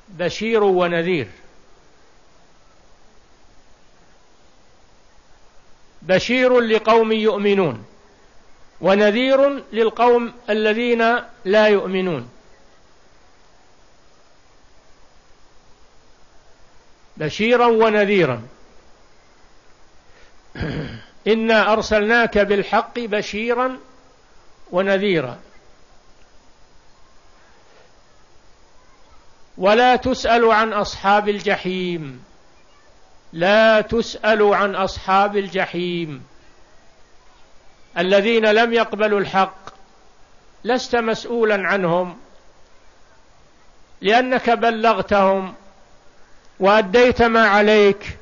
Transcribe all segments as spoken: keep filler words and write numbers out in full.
بشير ونذير. بشير لقوم يؤمنون ونذير للقوم الذين لا يؤمنون. بشيرا ونذيرا. إنا أرسلناك بالحق بشيرا ونذيرا. ولا تسأل عن أصحاب الجحيم. لا تسأل عن أصحاب الجحيم الذين لم يقبلوا الحق، لست مسؤولا عنهم لأنك بلغتهم وأديت ما عليك،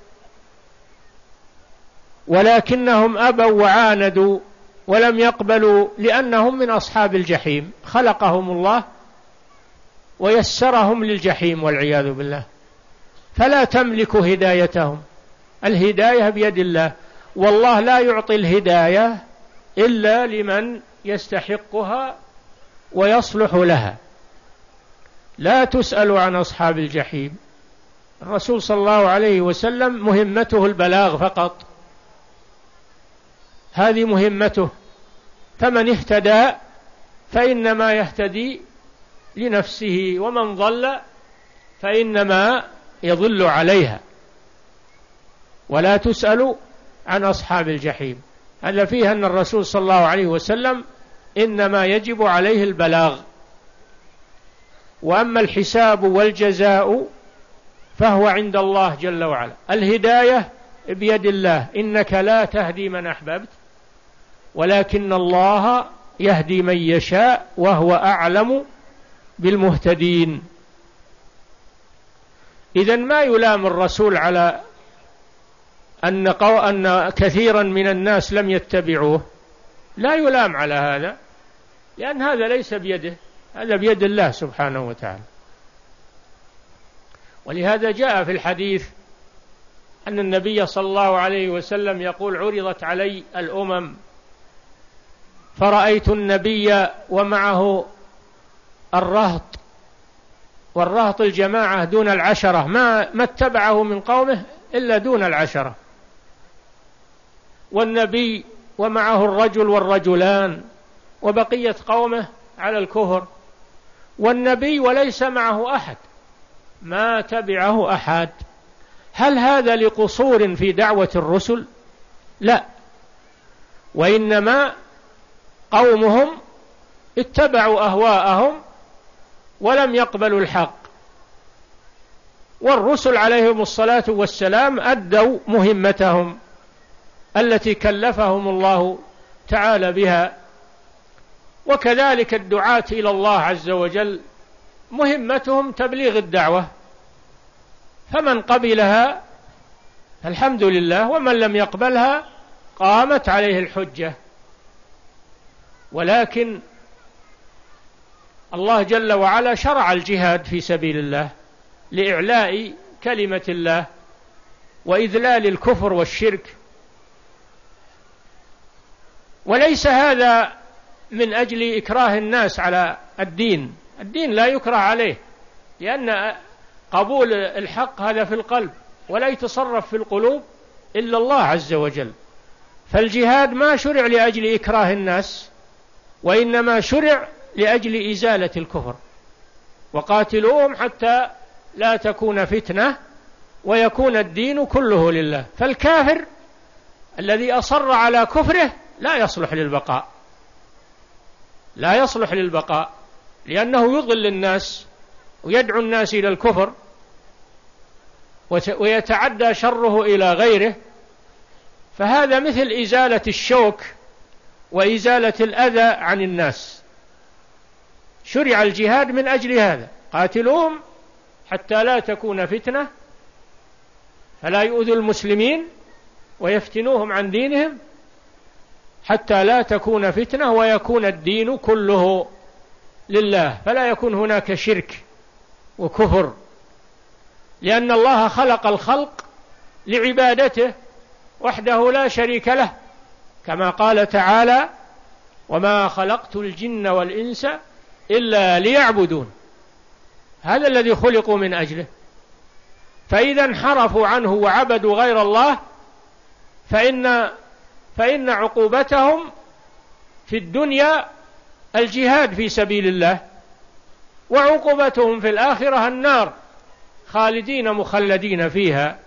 ولكنهم أبوا وعاندوا ولم يقبلوا لأنهم من أصحاب الجحيم، خلقهم الله ويسرهم للجحيم والعياذ بالله، فلا تملك هدايتهم. الهداية بيد الله، والله لا يعطي الهداية إلا لمن يستحقها ويصلح لها. لا تسأل عن أصحاب الجحيم. الرسول صلى الله عليه وسلم مهمته البلاغ فقط، هذه مهمته، فمن اهتدى فإنما يهتدي لنفسه، ومن ضل فإنما يضل عليها. ولا تسأل عن أصحاب الجحيم، هذا فيه أن الرسول صلى الله عليه وسلم إنما يجب عليه البلاغ، وأما الحساب والجزاء فهو عند الله جل وعلا. الهداية بيد الله، إنك لا تهدي من أحببت ولكن الله يهدي من يشاء وهو أعلم بالمهتدين. إذن ما يلام الرسول على أن, قو أن كثيرا من الناس لم يتبعوه، لا يلام على هذا، لأن هذا ليس بيده، هذا بيد الله سبحانه وتعالى. ولهذا جاء في الحديث أن النبي صلى الله عليه وسلم يقول: عرضت علي الأمم فرأيت النبي ومعه الرهط، والرهط الجماعة دون العشرة، ما ما اتبعه من قومه إلا دون العشرة، والنبي ومعه الرجل والرجلان وبقية قومه على الكفر، والنبي وليس معه أحد، ما تبعه أحد. هل هذا لقصور في دعوة الرسل؟ لا، وإنما قومهم اتبعوا أهواءهم ولم يقبلوا الحق، والرسل عليهم الصلاة والسلام أدوا مهمتهم التي كلفهم الله تعالى بها. وكذلك الدعاة إلى الله عز وجل مهمتهم تبليغ الدعوة، فمن قبلها الحمد لله، ومن لم يقبلها قامت عليه الحجة. ولكن الله جل وعلا شرع الجهاد في سبيل الله لإعلاء كلمة الله وإذلال الكفر والشرك، وليس هذا من أجل إكراه الناس على الدين، الدين لا يكره عليه، لأن قبول الحق هذا في القلب، ولا يتصرف في القلوب إلا الله عز وجل. فالجهاد ما شرع لأجل إكراه الناس، وإنما شرع لأجل إزالة الكفر. وقاتلوهم حتى لا تكون فتنة ويكون الدين كله لله. فالكافر الذي أصر على كفره لا يصلح للبقاء، لا يصلح للبقاء، لأنه يضل الناس ويدعو الناس إلى الكفر ويتعدى شره إلى غيره. فهذا مثل إزالة الشوك وإزالة الأذى عن الناس. شرع الجهاد من أجل هذا: قاتلوهم حتى لا تكون فتنة، فلا يؤذوا المسلمين ويفتنوهم عن دينهم، حتى لا تكون فتنة ويكون الدين كله لله، فلا يكون هناك شرك وكفر، لأن الله خلق الخلق لعبادته وحده لا شريك له، كما قال تعالى: وما خلقت الجن والإنس إلا ليعبدون. هذا الذي خلقوا من أجله. فإذا انحرفوا عنه وعبدوا غير الله فإن فإن عقوبتهم في الدنيا الجهاد في سبيل الله، وعقوبتهم في الآخرة النار خالدين مخلدين فيها.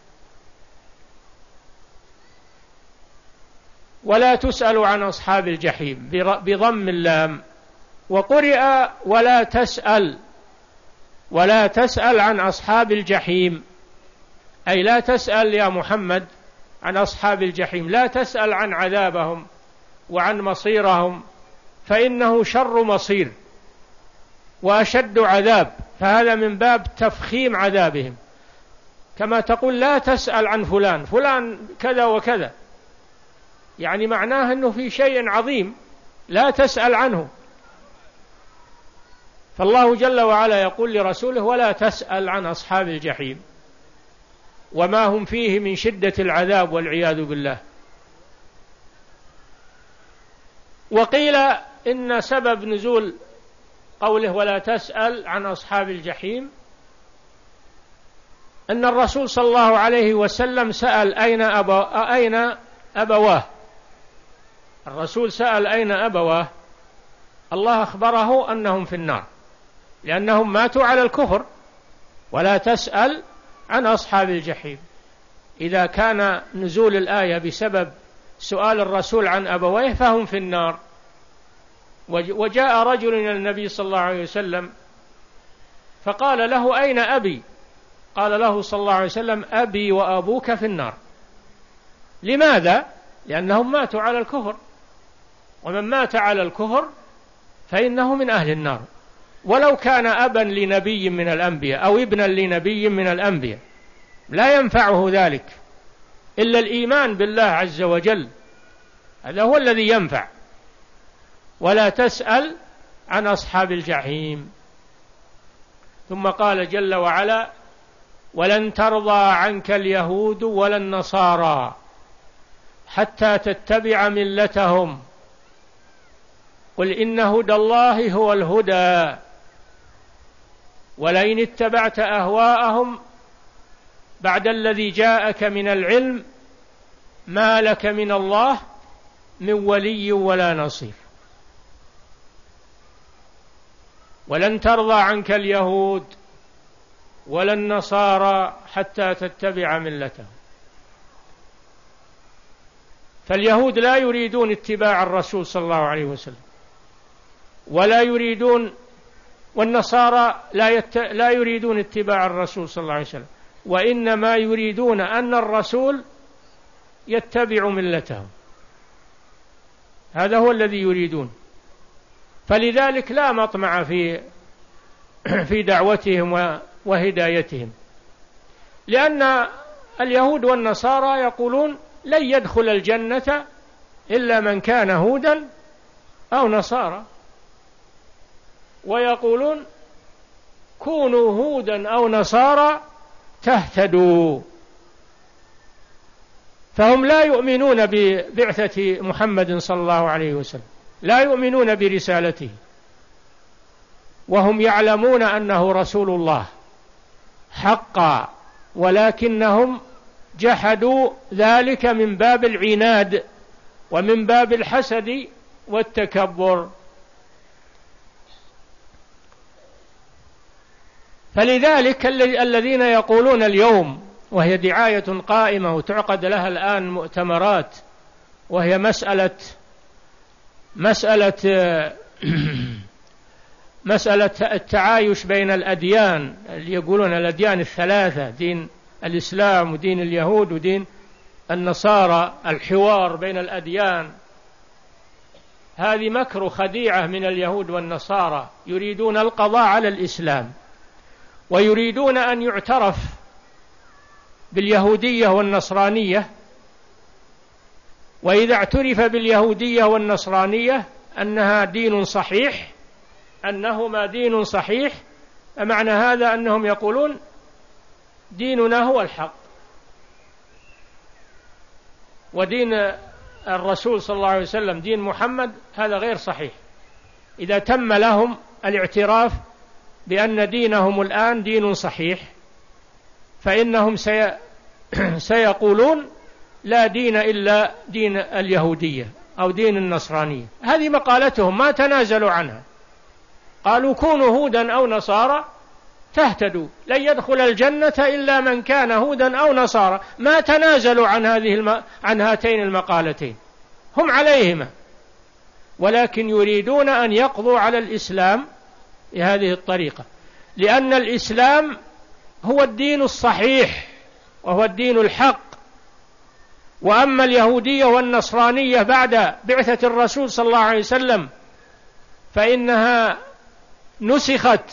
ولا تسأل عن أصحاب الجحيم بضم اللام، وقرئ ولا تسأل، ولا تسأل عن أصحاب الجحيم، أي لا تسأل يا محمد عن أصحاب الجحيم، لا تسأل عن عذابهم وعن مصيرهم، فإنه شر مصير وأشد عذاب، فهذا من باب تفخيم عذابهم. كما تقول لا تسأل عن فلان، فلان كذا وكذا، يعني معناه أنه في شيء عظيم لا تسأل عنه. فالله جل وعلا يقول لرسوله ولا تسأل عن أصحاب الجحيم وما هم فيه من شدة العذاب والعياذ بالله. وقيل إن سبب نزول قوله ولا تسأل عن أصحاب الجحيم أن الرسول صلى الله عليه وسلم سأل أين أبا أين أبواه. الرسول سأل أين أبواه، الله أخبره أنهم في النار لأنهم ماتوا على الكفر. ولا تسأل عن أصحاب الجحيم، إذا كان نزول الآية بسبب سؤال الرسول عن أبويه فهم في النار. وجاء رجل إلى النبي صلى الله عليه وسلم فقال له أين أبي؟ قال له صلى الله عليه وسلم أبي وأبوك في النار. لماذا؟ لأنهم ماتوا على الكفر، ومن مات على الكفر فإنه من أهل النار، ولو كان أبا لنبي من الأنبياء أو ابنا لنبي من الأنبياء لا ينفعه ذلك إلا الإيمان بالله عز وجل، هذا هو الذي ينفع. ولا تسأل عن أصحاب الجحيم. ثم قال جل وعلا ولن ترضى عنك اليهود ولا النصارى حتى تتبع ملتهم قل إن هدى الله هو الهدى ولئن اتبعت أهواءهم بعد الذي جاءك من العلم ما لك من الله من ولي ولا نصير. ولن ترضى عنك اليهود ولا النصارى حتى تتبع ملتهم. فاليهود لا يريدون اتباع الرسول صلى الله عليه وسلم، ولا يريدون، والنصارى لا, يت... لا يريدون اتباع الرسول صلى الله عليه وسلم، وإنما يريدون أن الرسول يتبع ملتهم، هذا هو الذي يريدون. فلذلك لا مطمع في في دعوتهم وهدايتهم، لأن اليهود والنصارى يقولون لن يدخل الجنة إلا من كان هودا أو نصارى، ويقولون كونوا هودا أو نصارى تهتدوا. فهم لا يؤمنون ببعثة محمد صلى الله عليه وسلم، لا يؤمنون برسالته، وهم يعلمون أنه رسول الله حقا، ولكنهم جحدوا ذلك من باب العناد ومن باب الحسد والتكبر. فلذلك الذين يقولون اليوم، وهي دعاية قائمة وتعقد لها الآن مؤتمرات، وهي مسألة مسألة مسألة التعايش بين الأديان، اللي يقولون الأديان الثلاثة، دين الإسلام ودين اليهود ودين النصارى، الحوار بين الأديان، هذه مكر خديعة من اليهود والنصارى، يريدون القضاء على الإسلام، ويريدون أن يعترف باليهودية والنصرانية، وإذا اعترف باليهودية والنصرانية أنها دين صحيح، أنهما دين صحيح، فمعنى هذا أنهم يقولون ديننا هو الحق، ودين الرسول صلى الله عليه وسلم دين محمد هذا غير صحيح. إذا تم لهم الاعتراف بأن دينهم الآن دين صحيح، فإنهم سي... سيقولون لا دين إلا دين اليهودية أو دين النصرانية. هذه مقالتهم ما تنازلوا عنها، قالوا كونوا هودا أو نصارى تهتدوا، لن يدخل الجنة إلا من كان هودا أو نصارى. ما تنازلوا عن هذه الم... عن هاتين المقالتين، هم عليهما، ولكن يريدون أن يقضوا على الإسلام بهذه الطريقة، لأن الإسلام هو الدين الصحيح وهو الدين الحق. وأما اليهودية والنصرانية بعد بعثة الرسول صلى الله عليه وسلم فإنها نسخت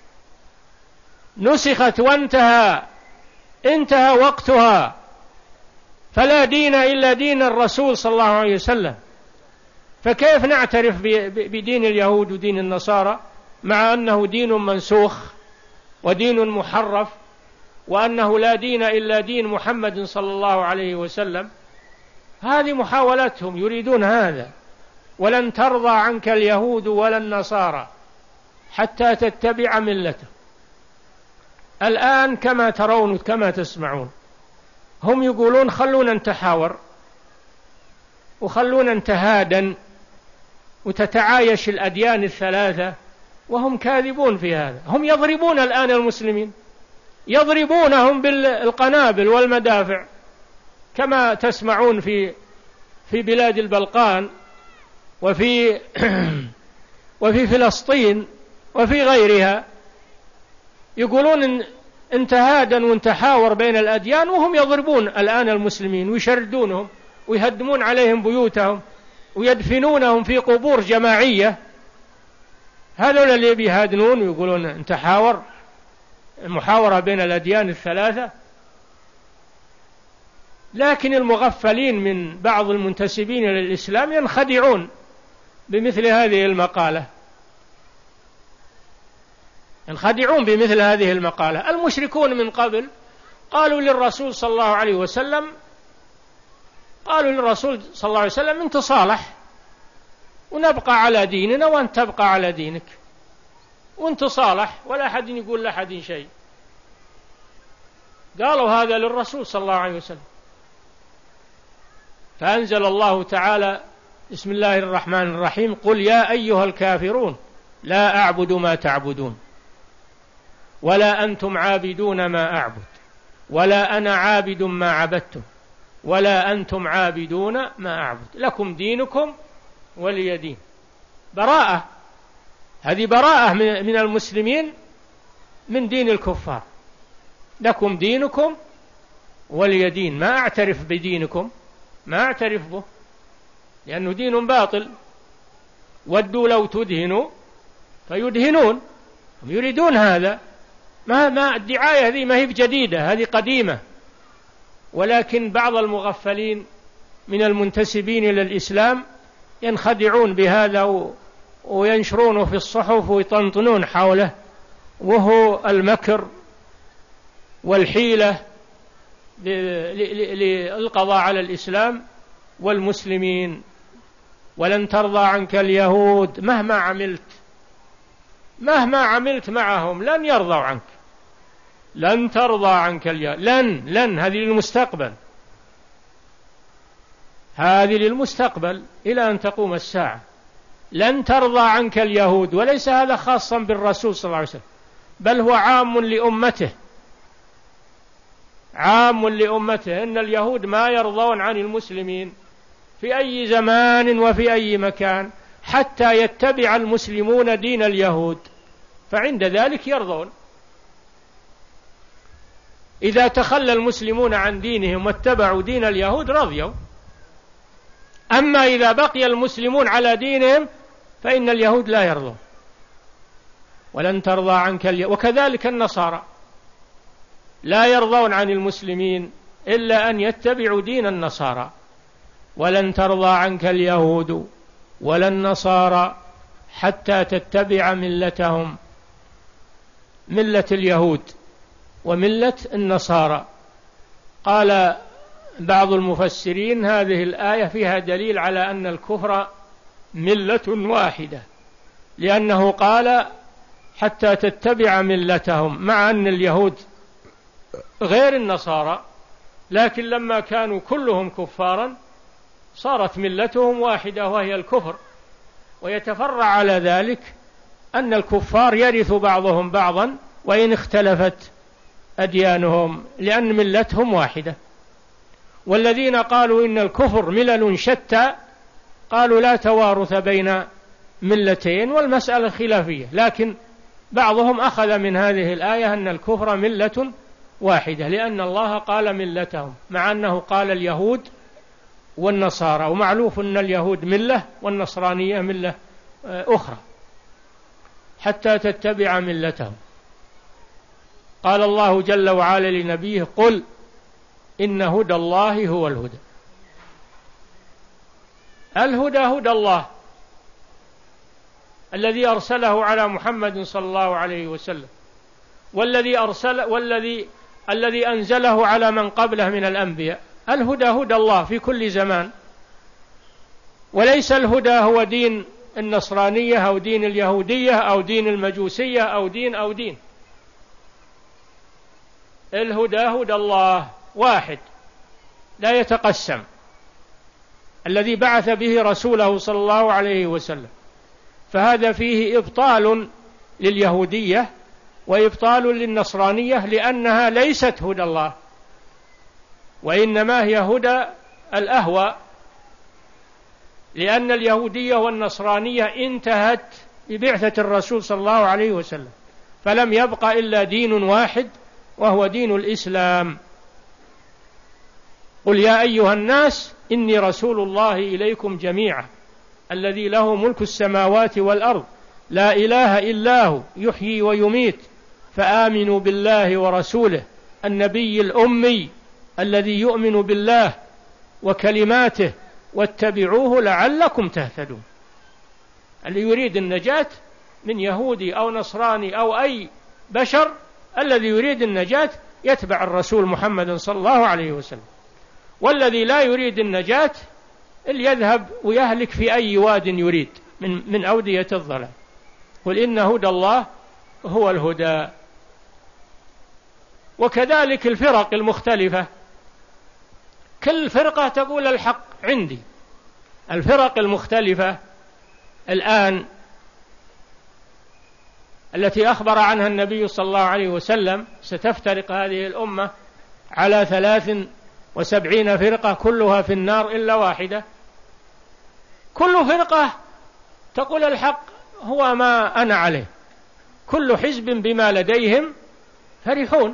نسخت وانتهى انتهى وقتها، فلا دين إلا دين الرسول صلى الله عليه وسلم. فكيف نعترف بدين اليهود ودين النصارى مع أنه دين منسوخ ودين محرف، وأنه لا دين إلا دين محمد صلى الله عليه وسلم؟ هذه محاولتهم، يريدون هذا. ولن ترضى عنك اليهود ولا النصارى حتى تتبع ملته. الآن كما ترون كما تسمعون، هم يقولون خلونا نتحاور وخلونا نتهادن وتتعايش الأديان الثلاثة، وهم كاذبون في هذا. هم يضربون الآن المسلمين، يضربونهم بالقنابل والمدافع كما تسمعون في في بلاد البلقان وفي وفي فلسطين وفي غيرها. يقولون ان تهادن ونتحاور بين الأديان، وهم يضربون الآن المسلمين ويشردونهم ويهدمون عليهم بيوتهم ويدفنونهم في قبور جماعية. هذول اللي بيهادنون ويقولون نتحاور، المحاورة بين الأديان الثلاثة. لكن المغفلين من بعض المنتسبين للإسلام ينخدعون بمثل هذه المقالة، ينخدعون بمثل هذه المقالة. المشركون من قبل قالوا للرسول صلى الله عليه وسلم قالوا للرسول صلى الله عليه وسلم انت صالح ونبقى على ديننا وانت تبقى على دينك، وانت صالح ولا أحد يقول لأحد شيء. قالوا هذا للرسول صلى الله عليه وسلم، فأنزل الله تعالى بسم الله الرحمن الرحيم قل يا أيها الكافرون لا أعبد ما تعبدون ولا أنتم عابدون ما أعبد ولا أنا عابد ما عبدتم ولا أنتم عابدون ما أعبد لكم دينكم ولي دين. براءة، هذه براءة من المسلمين من دين الكفار. لكم دينكم ولي دين، ما أعترف بدينكم، ما أعترف به لأنه دين باطل. ودوا لو تدهنوا فيدهنون، هم يريدون هذا. ما ما الدعاية هذه ما هي بجديدة، هذه قديمة، ولكن بعض المغفلين من المنتسبين إلى الإسلام ينخدعون بهذا وينشرونه في الصحف ويطنطنون حوله، وهو المكر والحيلة للقضاء على الإسلام والمسلمين. ولن ترضى عنك اليهود مهما عملت، مهما عملت معهم لن يرضوا عنك. لن ترضى عنك اليهود، لن لن هذه للمستقبل، هذه للمستقبل إلى أن تقوم الساعة. لن ترضى عنك اليهود، وليس هذا خاصا بالرسول صلى الله عليه وسلم، بل هو عام لأمته، عام لأمته. إن اليهود ما يرضون عن المسلمين في أي زمان وفي أي مكان حتى يتبع المسلمون دين اليهود، فعند ذلك يرضون. إذا تخلى المسلمون عن دينهم واتبعوا دين اليهود رضيوا. أما إذا بقي المسلمون على دينهم فإن اليهود لا يرضون. ولن ترضى عنك اليهود، وكذلك النصارى لا يرضون عن المسلمين إلا أن يتبعوا دين النصارى. ولن ترضى عنك اليهود ولا النصارى حتى تتبع ملتهم، ملة اليهود وملة النصارى. قال بعض المفسرين هذه الآية فيها دليل على أن الكفر ملة واحدة، لأنه قال حتى تتبع ملتهم، مع أن اليهود غير النصارى، لكن لما كانوا كلهم كفارا صارت ملتهم واحدة وهي الكفر. ويتفرع على ذلك أن الكفار يرث بعضهم بعضا وإن اختلفت أديانهم، لأن ملتهم واحدة. والذين قالوا إن الكفر ملل شتى قالوا لا توارث بين ملتين، والمسألة خلافية، لكن بعضهم أخذ من هذه الآية أن الكفر ملة واحدة، لأن الله قال ملتهم، مع أنه قال اليهود والنصارى، ومعلوف أن اليهود ملة والنصرانية ملة أخرى، حتى تتبع ملتهم. قال الله جل وعلا لنبيه: قل إن هدى الله هو الهدى. الهدى هدى الله الذي أرسله على محمد صلى الله عليه وسلم، والذي أرسل والذي الذي أنزله على من قبله من الأنبياء. الهدى هدى الله في كل زمان، وليس الهدى هو دين النصرانية أو دين اليهودية أو دين المجوسية أو دين أو دين. الهدى هدى الله واحد لا يتقسم، الذي بعث به رسوله صلى الله عليه وسلم. فهذا فيه إبطال لليهودية وإبطال للنصرانية، لأنها ليست هدى الله، وإنما هي هدى الأهواء، لأن اليهودية والنصرانية انتهت ببعثة الرسول صلى الله عليه وسلم، فلم يبق إلا دين واحد وهو دين الإسلام. قل يا أيها الناس إني رسول الله إليكم جميعا الذي له ملك السماوات والأرض لا إله إلا هو يحيي ويميت فآمنوا بالله ورسوله النبي الأمي الذي يؤمن بالله وكلماته واتبعوه لعلكم تهتدون. اللي يريد النجاة من يهودي أو نصراني أو أي بشر، الذي يريد النجاة يتبع الرسول محمد صلى الله عليه وسلم، والذي لا يريد النجاة اللي يذهب ويهلك في أي واد يريد من من أودية الضلال. قل إن هدى الله هو الهدى. وكذلك الفرق المختلفة، كل فرقة تقول الحق عندي. الفرق المختلفة الآن التي أخبر عنها النبي صلى الله عليه وسلم ستفترق هذه الأمة على ثلاث وسبعين فرقة كلها في النار إلا واحدة. كل فرقة تقول الحق هو ما أنا عليه، كل حزب بما لديهم فرحون،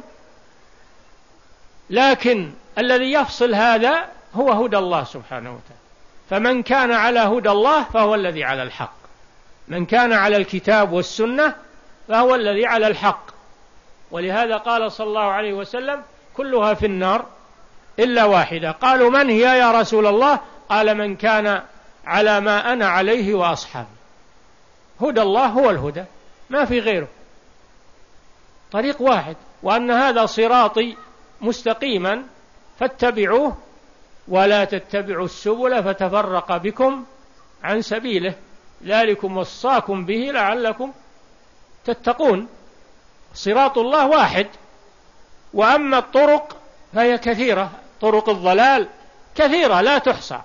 لكن الذي يفصل هذا هو هدى الله سبحانه وتعالى. فمن كان على هدى الله فهو الذي على الحق، من كان على الكتاب والسنة فهو الذي على الحق. ولهذا قال صلى الله عليه وسلم كلها في النار إلا واحدة. قالوا من هي يا رسول الله؟ قال من كان على ما أنا عليه وأصحابي. هدى الله هو الهدى، ما في غيره، طريق واحد، وأن هذا صراطي مستقيما فاتبعوه ولا تتبعوا السبل فتفرق بكم عن سبيله ذلكم وصاكم به لعلكم تتقون. صراط الله واحد، وأما الطرق فهي كثيرة، طرق الضلال كثيرة لا تحصى،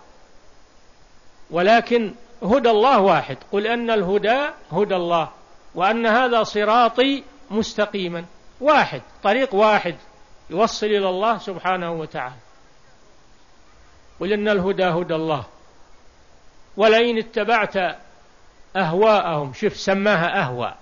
ولكن هدى الله واحد. قل أن الهدى هدى الله وأن هذا صراطي مستقيما، واحد، طريق واحد يوصل إلى الله سبحانه وتعالى. قل إن الهدى هدى الله ولئن اتبعت أهواءهم، شوف سماها أهواء،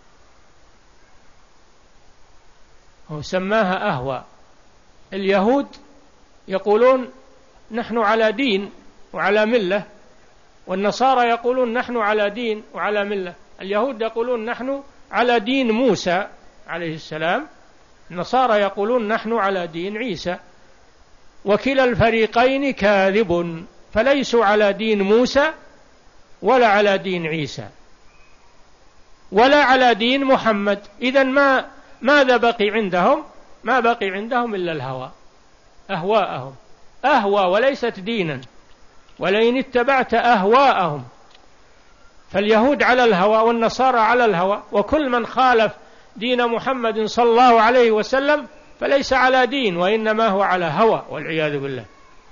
هو سماها أهواء. اليهود يقولون نحن على دين وعلى ملة، والنصارى يقولون نحن على دين وعلى ملة. اليهود يقولون نحن على دين موسى عليه السلام، النصارى يقولون نحن على دين عيسى، وكلا الفريقين كاذب، فليسوا على دين موسى ولا على دين عيسى ولا على دين محمد. إذن ما ماذا بقي عندهم؟ ما بقي عندهم إلا الهوى، أهواءهم، أهوى وليست دينا. ولئن اتبعت أهواءهم فاليهود على الهوى والنصارى على الهوى، وكل من خالف دين محمد صلى الله عليه وسلم فليس على دين، وإنما هو على هوى والعياذ بالله.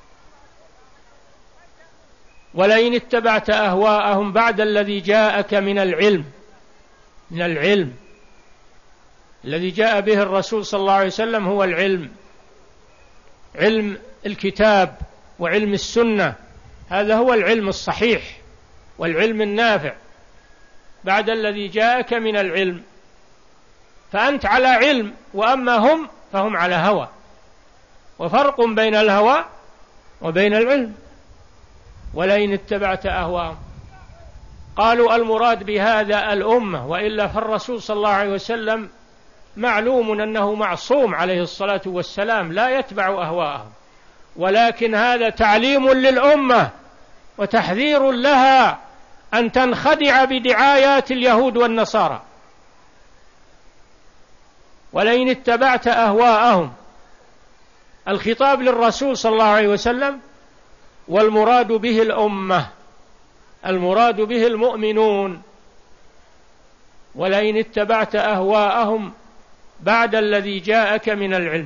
ولئن اتبعت أهواءهم بعد الذي جاءك من العلم من العلم الذي جاء به الرسول صلى الله عليه وسلم هو العلم، علم الكتاب وعلم السنة، هذا هو العلم الصحيح والعلم النافع بعد الذي جاءك من العلم. فأنت على علم، وأما هم فهم على هوى، وفرق بين الهوى وبين العلم. ولئن اتبعت أهواءهم، قالوا المراد بهذا الأمة، وإلا فالرسول صلى الله عليه وسلم معلوم أنه معصوم عليه الصلاة والسلام لا يتبع أهواءهم، ولكن هذا تعليم للأمة وتحذير لها أن تنخدع بدعايات اليهود والنصارى. ولئن اتبعت أهواءهم، الخطاب للرسول صلى الله عليه وسلم، والمراد به الأمة، المراد به المؤمنون. ولئن اتبعت أهواءهم بعد الذي جاءك من العلم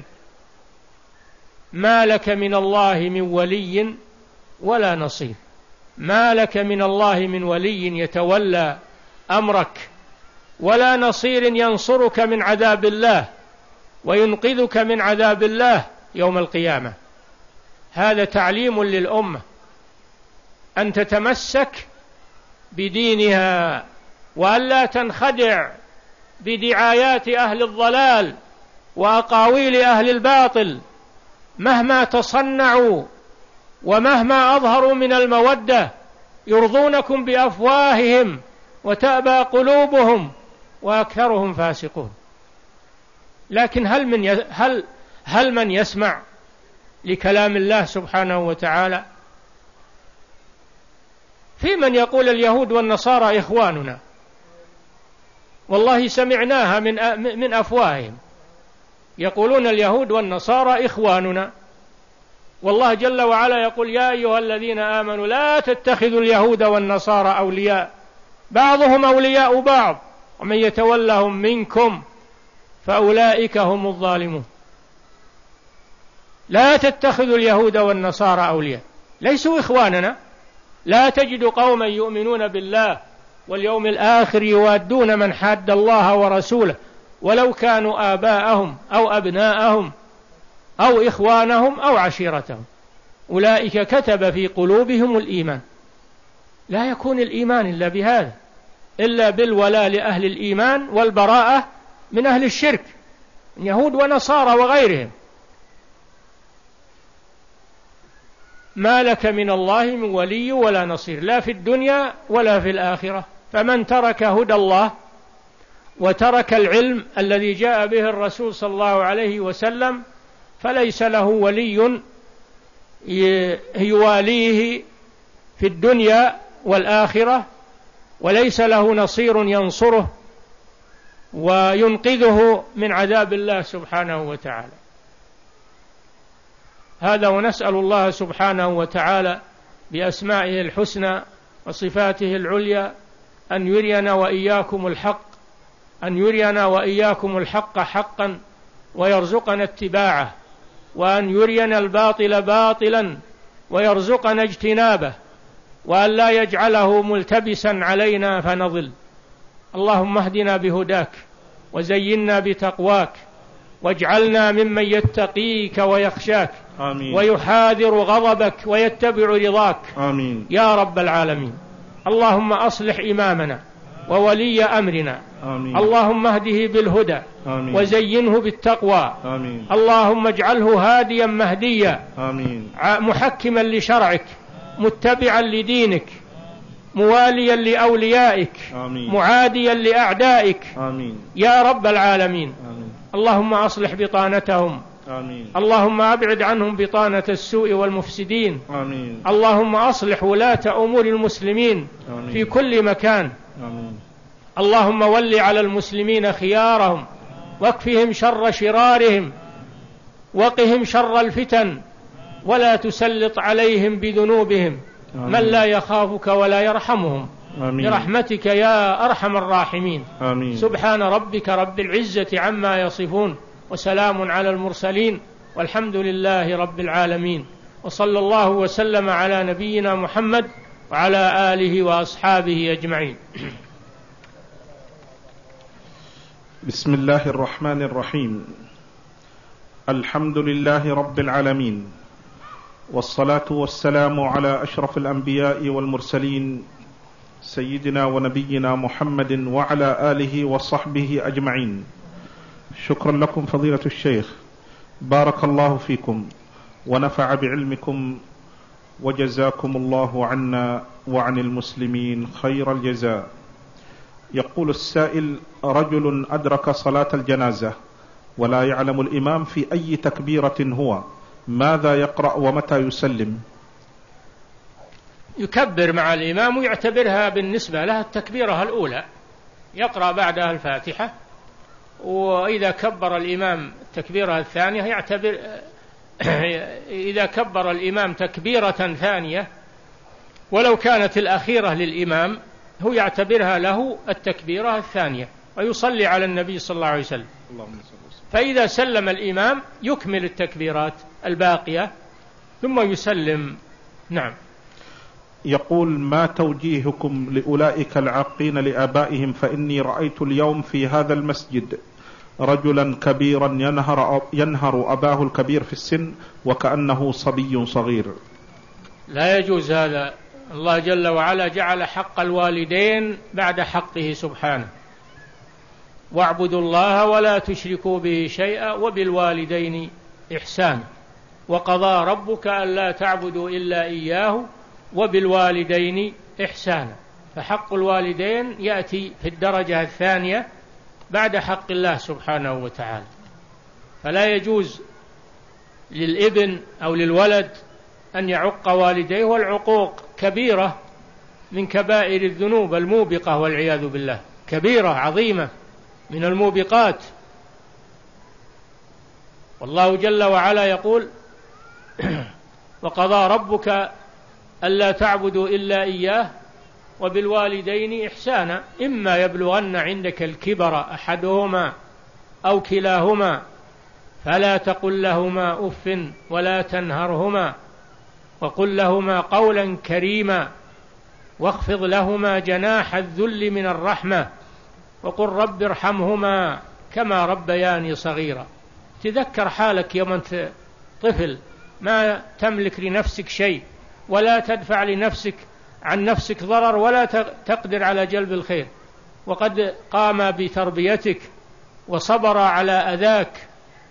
ما لك من الله من ولي ولا نصير، ما لك من الله من ولي يتولى أمرك، ولا نصير ينصرك من عذاب الله وينقذك من عذاب الله يوم القيامة. هذا تعليم للأمة أن تتمسك بدينها، وألا تنخدع بدعايات أهل الضلال وأقاويل أهل الباطل مهما تصنعوا ومهما أظهروا من المودة، يرضونكم بأفواههم وتأبى قلوبهم وأكثرهم فاسقون. لكن هل من هل هل من يسمع لكلام الله سبحانه وتعالى؟ في من يقول اليهود والنصارى إخواننا، والله سمعناها من من أفواههم، يقولون اليهود والنصارى إخواننا، والله جل وعلا يقول يا أيها الذين آمنوا لا تتخذوا اليهود والنصارى أولياء بعضهم أولياء بعض ومن يتولهم منكم فأولئك هم الظالمون. لا تتخذوا اليهود والنصارى أولياء، ليسوا إخواننا. لا تجد قوما يؤمنون بالله واليوم الآخر يوادون من حاد الله ورسوله ولو كانوا آباءهم أو أبناءهم أو إخوانهم أو عشيرتهم، أولئك كتب في قلوبهم الإيمان. لا يكون الإيمان إلا بهذا، إلا بالولاء لأهل الإيمان والبراءة من أهل الشرك، يهود ونصارى وغيرهم. ما لك من الله من ولي ولا نصير، لا في الدنيا ولا في الآخرة. فمن ترك هدى الله وترك العلم الذي جاء به الرسول صلى الله عليه وسلم فليس له ولي يواليه في الدنيا والآخرة، وليس له نصير ينصره وينقذه من عذاب الله سبحانه وتعالى. هذا، ونسأل الله سبحانه وتعالى بأسمائه الحسنى وصفاته العليا أن يرينا وإياكم الحق أن يرينا وإياكم الحق حقا ويرزقنا اتباعه، وأن يرينا الباطل باطلا ويرزقنا اجتنابه، وأن لا يجعله ملتبسا علينا فنضل. اللهم اهدنا بهداك وزينا بتقواك واجعلنا ممن يتقيك ويخشاك آمين. ويحاذر غضبك ويتبع رضاك آمين. يا رب العالمين. اللهم أصلح إمامنا وولي أمرنا آمين. اللهم اهده بالهدى آمين. وزينه بالتقوى آمين. اللهم اجعله هاديا مهديا آمين. محكما لشرعك متبعا لدينك مواليا لأوليائك آمين. معاديا لأعدائك آمين. يا رب العالمين آمين. اللهم أصلح بطانتهم آمين. اللهم أبعد عنهم بطانة السوء والمفسدين آمين. اللهم أصلح ولاة أمور المسلمين آمين. في كل مكان آمين. اللهم ول على المسلمين خيارهم واكفهم شر شرارهم وقهم شر الفتن ولا تسلط عليهم بذنوبهم آمين. من لا يخافك ولا يرحمهم آمين. برحمتك يا أرحم الراحمين. آمين. سبحان ربك رب العزة عما يصفون وسلام على المرسلين والحمد لله رب العالمين. وصلى الله وسلم على نبينا محمد وعلى آله وأصحابه أجمعين. بسم الله الرحمن الرحيم. الحمد لله رب العالمين، والصلاة والسلام على أشرف الأنبياء والمرسلين سيدنا ونبينا محمد وعلى آله وصحبه أجمعين. شكرا لكم فضيلة الشيخ، بارك الله فيكم ونفع بعلمكم، وجزاكم الله عنا وعن المسلمين خير الجزاء. يقول السائل: رجل أدرك صلاة الجنازة ولا يعلم الإمام في أي تكبيرة هو، ماذا يقرأ ومتى يسلم؟ يكبر مع الإمام ويعتبرها بالنسبة لها التكبيرة الأولى، يقرأ بعدها الفاتحة، وإذا كبر الإمام التكبيرة الثانية يعتبر إذا كبر الإمام تكبيرة ثانية ولو كانت الأخيرة للإمام هو يعتبرها له التكبيرة الثانية، ويصلي على النبي صلى الله عليه وسلم. فإذا سلم الإمام يكمل التكبيرات الباقية ثم يسلم. نعم. يقول: ما توجيهكم لأولئك العاقين لآبائهم؟ فإني رأيت اليوم في هذا المسجد رجلا كبيرا ينهر, ينهر أباه الكبير في السن وكأنه صبي صغير. لا يجوز هذا. الله جل وعلا جعل حق الوالدين بعد حقه سبحانه: واعبدوا الله ولا تشركوا به شيئا وبالوالدين إحسانا وقضى ربك ألا تعبدوا إلا إياه وبالوالدين إحسانا. فحق الوالدين يأتي في الدرجة الثانية بعد حق الله سبحانه وتعالى. فلا يجوز للابن أو للولد أن يعق والديه، والعقوق كبيرة من كبائر الذنوب الموبقة والعياذ بالله، كبيرة عظيمة من الموبقات. والله جل وعلا يقول: وقضى ربك ألا تعبدوا إلا إياه وبالوالدين إحسانا إما يبلغن عندك الكبر أحدهما أو كلاهما فلا تقل لهما أف ولا تنهرهما وقل لهما قولا كريما واخفض لهما جناح الذل من الرحمة وقل رب ارحمهما كما ربياني صغيرا. تذكر حالك يوم أنت طفل ما تملك لنفسك شيء ولا تدفع لنفسك عن نفسك ضرر ولا تقدر على جلب الخير، وقد قام بتربيتك وصبر على أذاك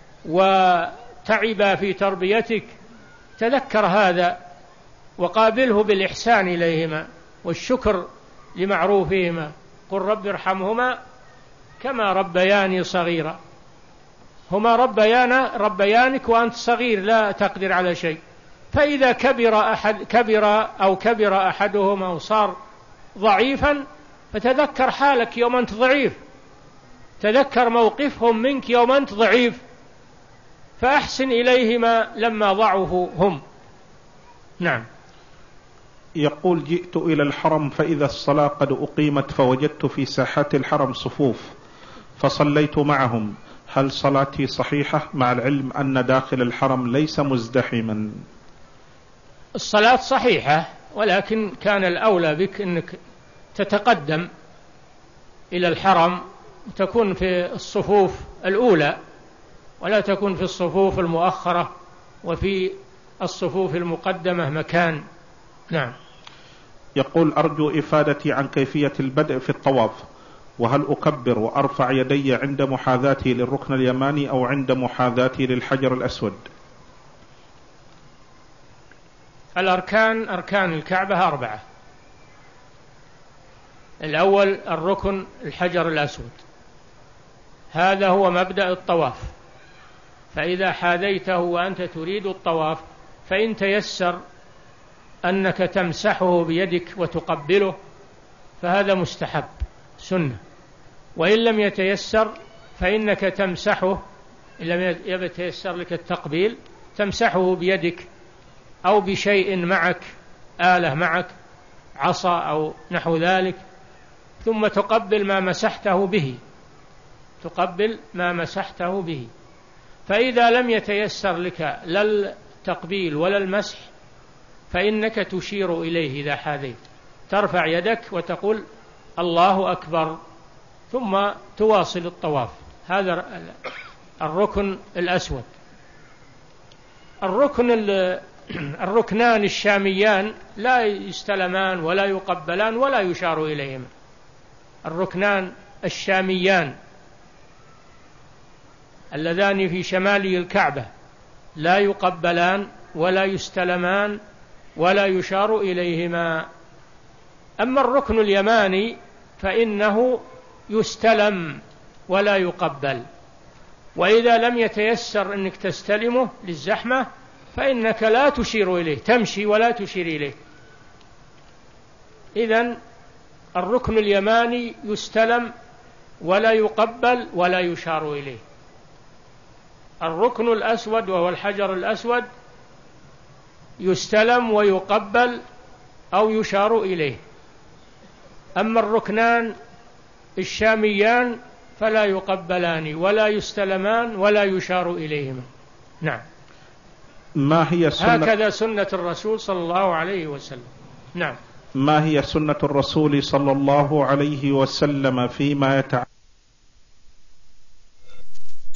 وتعب في تربيتك. تذكر هذا وقابله بالإحسان إليهما والشكر لمعروفهما. قل رب ارحمهما كما ربياني صغيرا. هما ربيانا ربيانك وأنت صغير لا تقدر على شيء. فإذا كبر أحد كبر أو كبر أحدهما وصار ضعيفا فتذكر حالك يوم أنت ضعيف، تذكر موقفهم منك يوم أنت ضعيف، فأحسن إليهما لما ضعفوا هم. نعم. يقول: جئت إلى الحرم فإذا الصلاة قد أقيمت فوجدت في ساحات الحرم صفوف فصليت معهم، هل صلاتي صحيحة مع العلم أن داخل الحرم ليس مزدحما؟ الصلاة صحيحة، ولكن كان الأولى بك أنك تتقدم إلى الحرم وتكون في الصفوف الأولى ولا تكون في الصفوف المؤخرة وفي الصفوف المقدمة مكان. نعم. يقول: أرجو إفادتي عن كيفية البدء في الطواف، وهل أكبر وأرفع يدي عند محاذاتي للركن اليماني أو عند محاذاتي للحجر الأسود؟ الأركان أركان الكعبة أربعة. الأول الركن الحجر الأسود، هذا هو مبدأ الطواف. فإذا حاذيته وأنت تريد الطواف فإن تيسر أنك تمسحه بيدك وتقبله فهذا مستحب سنة، وإن لم يتيسر فإنك تمسحه، إن لم يتيسر لك التقبيل تمسحه بيدك أو بشيء معك، آلة معك عصا أو نحو ذلك، ثم تقبل ما مسحته به، تقبل ما مسحته به. فإذا لم يتيسر لك لا التقبيل ولا المسح فإنك تشير إليه إذا حاذيت، ترفع يدك وتقول الله أكبر، ثم تواصل الطواف. هذا الركن الأسود. الركن الركنان الشاميان لا يستلمان ولا يقبلان ولا يشار إليهما. الركنان الشاميان اللذان في شمال الكعبة لا يقبلان ولا يستلمان ولا يشار إليهما. أما الركن اليماني فإنه يستلم ولا يقبل، وإذا لم يتيسر أنك تستلمه للزحمة فإنك لا تشير إليه، تمشي ولا تشير إليه. إذن الركن اليماني يستلم ولا يقبل ولا يشار إليه. الركن الأسود وهو الحجر الأسود يستلم ويقبل أو يشار إليه. أما الركنان الشاميان فلا يقبلان ولا يستلمان ولا يشار إليهما. نعم. ما هي سنة هكذا سنة الرسول صلى الله عليه وسلم. نعم. ما هي سنة الرسول صلى الله عليه وسلم فيما يتعلق